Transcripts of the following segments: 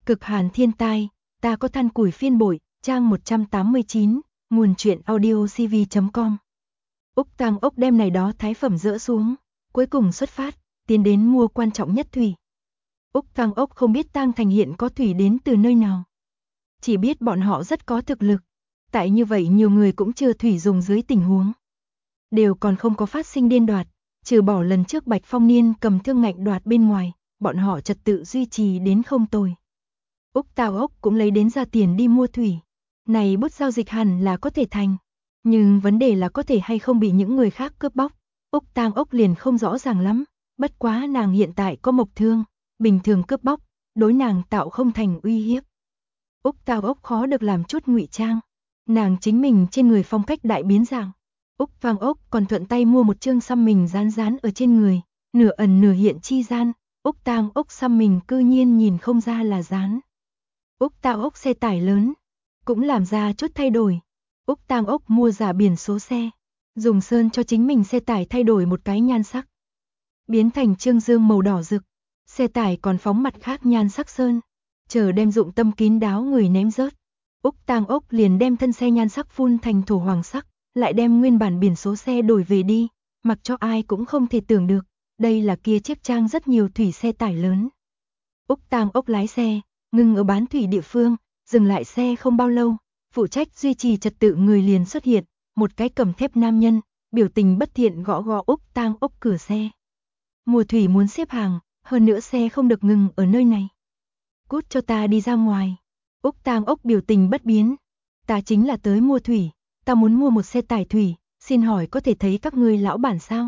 Cực hàn thiên tai, ta có than củi phiên bội, trang 189, nguồn truyện audio cv.com. Úc Tang Ốc đem này đó thái phẩm dỡ xuống, cuối cùng xuất phát, tiến đến mua quan trọng nhất thủy. Úc Tang Ốc không biết Tang Thành hiện có thủy đến từ nơi nào. Chỉ biết bọn họ rất có thực lực, tại như vậy nhiều người cũng chưa thủy dùng dưới tình huống. Đều còn không có phát sinh điên đoạt, trừ bỏ lần trước Bạch Phong Niên cầm thương ngạnh đoạt bên ngoài, bọn họ trật tự duy trì đến không tồi. Úc Tang Ốc cũng lấy đến ra tiền đi mua thủy. Này bút giao dịch hẳn là có thể thành, nhưng vấn đề là có thể hay không bị những người khác cướp bóc. Úc Tang Ốc liền không rõ ràng lắm, bất quá nàng hiện tại có mộc thương, bình thường cướp bóc, đối nàng tạo không thành uy hiếp. Úc Tang Ốc khó được làm chút ngụy trang, nàng chính mình trên người phong cách đại biến dạng. Úc Tang Ốc còn thuận tay mua một chương xăm mình dán ở trên người, nửa ẩn nửa hiện chi gian, Úc Tang Ốc xăm mình cư nhiên nhìn không ra là dán. Úc Tang Ốc xe tải lớn, cũng làm ra chút thay đổi. Úc Tang Ốc mua giả biển số xe, dùng sơn cho chính mình xe tải thay đổi một cái nhan sắc, biến thành trương dương màu đỏ rực. Xe tải còn phóng mặt khác nhan sắc sơn, chờ đem dụng tâm kín đáo người ném rớt. Úc Tang Ốc liền đem thân xe nhan sắc phun thành thổ hoàng sắc, lại đem nguyên bản biển số xe đổi về đi, mặc cho ai cũng không thể tưởng được, đây là kia chiếc trang rất nhiều thủy xe tải lớn. Úc Tang Ốc lái xe, ngừng ở bán thủy địa phương, dừng lại xe không bao lâu, phụ trách duy trì trật tự người liền xuất hiện, một cái cầm thép nam nhân, biểu tình bất thiện gõ gõ Úc Tang Ốc cửa xe. Mùa thủy muốn xếp hàng, hơn nữa xe không được ngừng ở nơi này. Cút cho ta đi ra ngoài. Úc Tang Ốc biểu tình bất biến. Ta chính là tới mua thủy, ta muốn mua một xe tải thủy, xin hỏi có thể thấy các ngươi lão bản sao?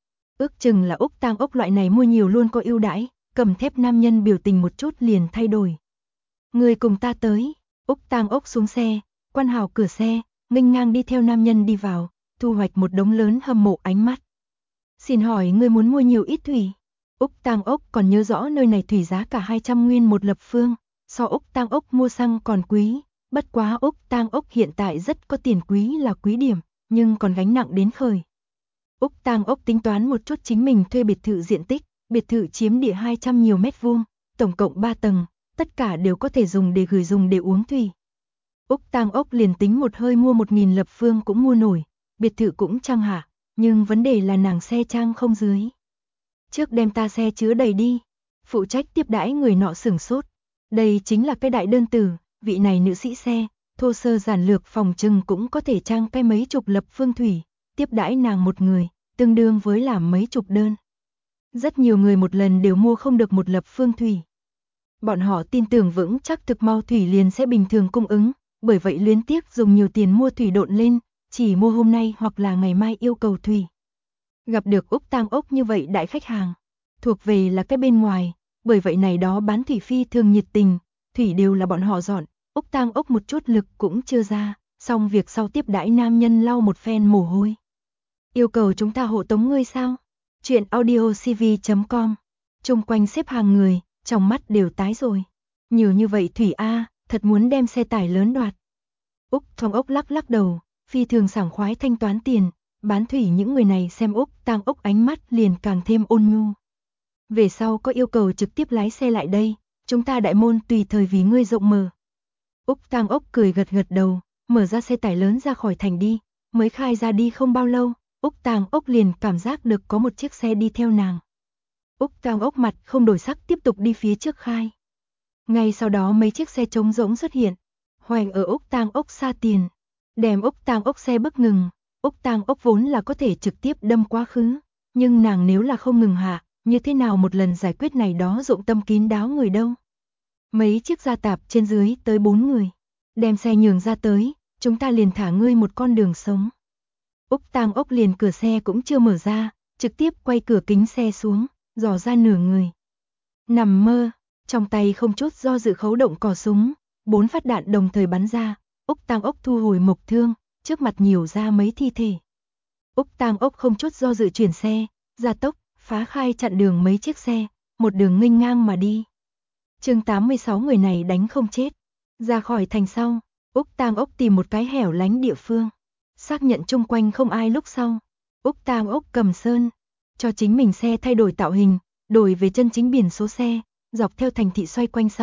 Ước chừng là Úc Tang Ốc loại này mua nhiều luôn có ưu đãi, cầm thép nam nhân biểu tình một chút liền thay đổi. Người cùng ta tới. Úc Tang Ốc xuống xe, quan hảo cửa xe, nghênh ngang đi theo nam nhân đi vào, thu hoạch một đống lớn hâm mộ ánh mắt. Xin hỏi ngươi muốn mua nhiều ít thủy? Úc Tang Ốc còn nhớ rõ nơi này thủy giá cả 200 nguyên một lập phương, so Úc Tang Ốc mua xăng còn quý, bất quá Úc Tang Ốc hiện tại rất có tiền quý là quý điểm, nhưng còn gánh nặng đến khởi. Úc Tang Ốc tính toán một chút chính mình thuê biệt thự diện tích, biệt thự chiếm địa 200 nhiều mét vuông, tổng cộng 3 tầng, tất cả đều có thể dùng để gửi dùng để uống thủy. Úc Tang Ốc liền tính một hơi mua 1000 lập phương cũng mua nổi, biệt thự cũng trang hạ, nhưng vấn đề là nàng xe trang không dưới. Trước đem ta xe chứa đầy đi. Phụ trách tiếp đãi người nọ sửng sốt. Đây chính là cái đại đơn tử, vị này nữ sĩ xe, thô sơ giản lược phòng trừng cũng có thể trang cái mấy chục lập phương thủy, tiếp đãi nàng một người, tương đương với làm mấy chục đơn. Rất nhiều người một lần đều mua không được một lập phương thủy. Bọn họ tin tưởng vững chắc thực mau thủy liền sẽ bình thường cung ứng, bởi vậy luyến tiếc dùng nhiều tiền mua thủy độn lên, chỉ mua hôm nay hoặc là ngày mai yêu cầu thủy. Gặp được Úc Tang Ốc như vậy đại khách hàng, thuộc về là cái bên ngoài, bởi vậy này đó bán thủy phi thường nhiệt tình, thủy đều là bọn họ dọn, Úc Tang Ốc một chút lực cũng chưa ra, xong việc sau tiếp đãi nam nhân lau một phen mồ hôi. Yêu cầu chúng ta hộ tống ngươi sao? Chuyện audio cv.com. Chung quanh xếp hàng người, trong mắt đều tái rồi. Nhiều như vậy thủy a, thật muốn đem xe tải lớn đoạt. Úc Tang Ốc lắc đầu, phi thường sảng khoái thanh toán tiền. Bán thủy những người này xem Úc Tang Ốc ánh mắt liền càng thêm ôn nhu. Về sau có yêu cầu trực tiếp lái xe lại đây, chúng ta đại môn tùy thời vì ngươi rộng mở. Úc Tang Ốc cười gật đầu, mở ra xe tải lớn ra khỏi thành đi, mới khai ra đi không bao lâu, Úc Tang Ốc liền cảm giác được có một chiếc xe đi theo nàng. Úc Tang Ốc mặt không đổi sắc tiếp tục đi phía trước khai. Ngay sau đó mấy chiếc xe trống rỗng xuất hiện, hoành ở Úc Tang Ốc xa tiền, đem Úc Tang Ốc xe bức ngừng. Úc Tang Ốc vốn là có thể trực tiếp đâm quá khứ, nhưng nàng nếu là không ngừng hạ, như thế nào một lần giải quyết này đó dụng tâm kín đáo người đâu. Mấy chiếc gia tạp trên dưới tới 4 người, đem xe nhường ra tới, chúng ta liền thả ngươi một con đường sống. Úc Tang Ốc liền cửa xe cũng chưa mở ra, trực tiếp quay cửa kính xe xuống, dò ra nửa người. Nằm mơ, trong tay không chút do dự khấu động cò súng, 4 phát đạn đồng thời bắn ra, Úc Tang Ốc thu hồi mộc thương. Trước mặt nhiều ra mấy thi thể. Úc Tang Ốc không chút do dự chuyển xe, gia tốc, phá khai chặn đường mấy chiếc xe, một đường nghênh ngang mà đi. Chương 86 người này đánh không chết. Ra khỏi thành sau, Úc Tang Ốc tìm một cái hẻo lánh địa phương, xác nhận chung quanh không ai lúc sau. Úc Tang Ốc cầm sơn, cho chính mình xe thay đổi tạo hình, đổi về chân chính biển số xe, dọc theo thành thị xoay quanh sau,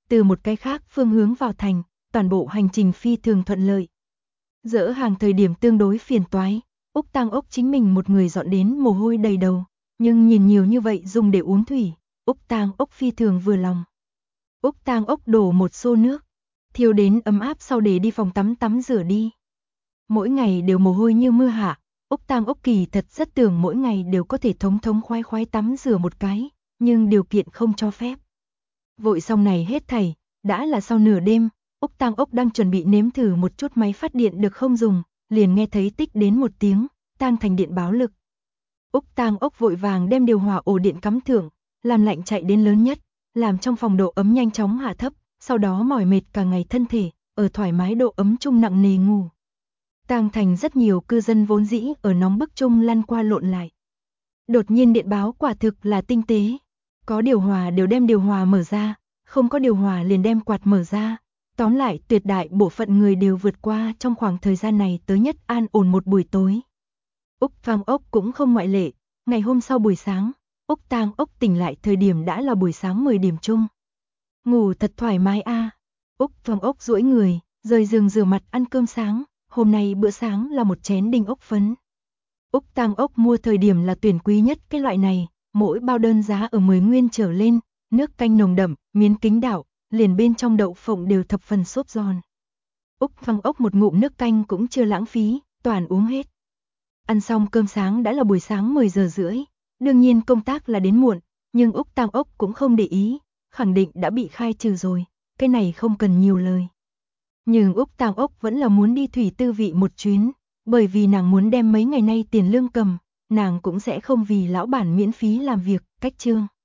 từ một cái khác phương hướng vào thành, toàn bộ hành trình phi thường thuận lợi. Dỡ hàng thời điểm tương đối phiền toái, Úc Tang Ốc chính mình một người dọn đến mồ hôi đầy đầu, nhưng nhìn nhiều như vậy dùng để uống thủy, Úc Tang Ốc phi thường vừa lòng. Úc Tang Ốc đổ một xô nước, thiêu đến ấm áp sau để đi phòng tắm tắm rửa đi. Mỗi ngày đều mồ hôi như mưa hạ, Úc Tang Ốc kỳ thật rất tưởng mỗi ngày đều có thể thống thống khoái khoái tắm rửa một cái, nhưng điều kiện không cho phép. Vội xong này hết thảy, đã là sau nửa đêm, Úc Tang Ốc đang chuẩn bị nếm thử một chút máy phát điện được không dùng, liền nghe thấy tích đến một tiếng, tan thành điện báo lực. Úc Tang Ốc vội vàng đem điều hòa ổ điện cắm thượng, làm lạnh chạy đến lớn nhất, làm trong phòng độ ấm nhanh chóng hạ thấp, sau đó mỏi mệt cả ngày thân thể, ở thoải mái độ ấm chung nặng nề ngủ. Tang thành rất nhiều cư dân vốn dĩ ở nóng bức chung lăn qua lộn lại. Đột nhiên điện báo quả thực là tinh tế, có điều hòa đều đem điều hòa mở ra, không có điều hòa liền đem quạt mở ra. Tóm lại tuyệt đại bộ phận người đều vượt qua trong khoảng thời gian này tới nhất an ổn một buổi tối. Úc Tang Ốc cũng không ngoại lệ, ngày hôm sau buổi sáng, Úc Tang Ốc tỉnh lại thời điểm đã là buổi sáng 10 điểm chung. Ngủ thật thoải mái a. Úc Tang Ốc duỗi người, rời giường rửa mặt ăn cơm sáng, hôm nay bữa sáng là một chén đinh ốc phấn. Úc Tang Ốc mua thời điểm là tuyển quý nhất cái loại này, mỗi bao đơn giá ở 10 nguyên trở lên, nước canh nồng đậm, miến kính đảo, liền bên trong đậu phộng đều thập phần xốp giòn. Úc Tang Ốc một ngụm nước canh cũng chưa lãng phí, toàn uống hết. Ăn xong cơm sáng đã là buổi sáng 10 giờ rưỡi, đương nhiên công tác là đến muộn, nhưng Úc Tang Ốc cũng không để ý, khẳng định đã bị khai trừ rồi, cái này không cần nhiều lời. Nhưng Úc Tang Ốc vẫn là muốn đi thủy tư vị một chuyến, bởi vì nàng muốn đem mấy ngày nay tiền lương cầm, nàng cũng sẽ không vì lão bản miễn phí làm việc, cách chương.